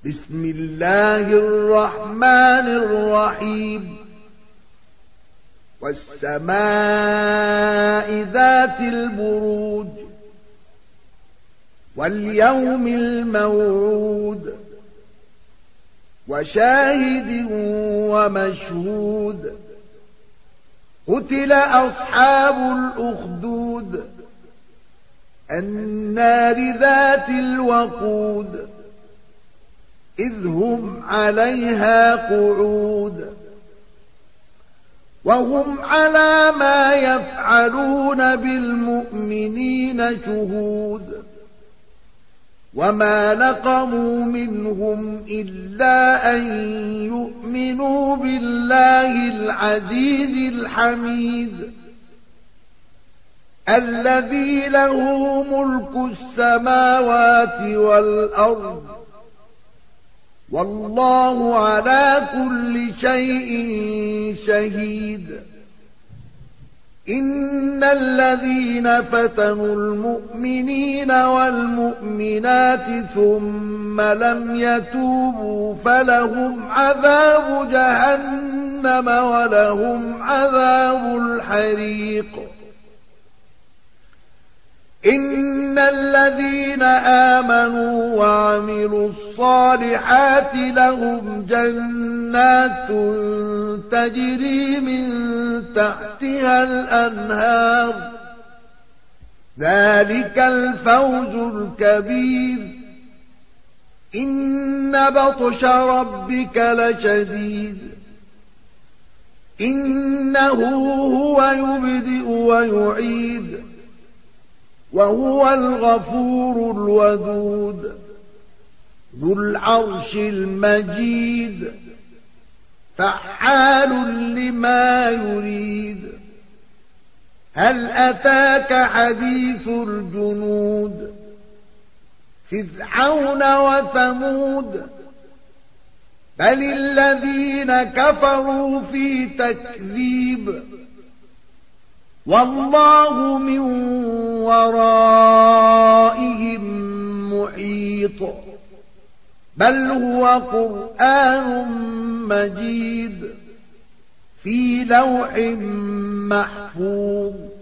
بسم الله الرحمن الرحيم والسماء ذات البروج واليوم الموعود وشاهد ومشهود قتل أصحاب الأخدود النار ذات الوقود إذ هم عليها قعود وهم على ما يفعلون بالمؤمنين شهود وما نقموا منهم إلا أن يؤمنوا بالله العزيز الحميد الذي له ملك السماوات والأرض والله على كل شيء شهيد إن الذين فتنوا المؤمنين والمؤمنات ثم لم يتوبوا فلهم عذاب جهنم ولهم عذاب الحريق إن الذين آمنوا وعملوا الصالحات لهم جنات تجري من تحتها الأنهار ذلك الفوز الكبير إن بطش ربك لشديد إنه هو يبدئ ويعيد وهو الغفور الودود ذو العرش المجيد فعال لما يريد هل أتاك حديث الجنود فرعون وثمود بل الذين كفروا في تكذيب والله من ورائهم محيط بل هو قرآن مجيد في لوح محفوظ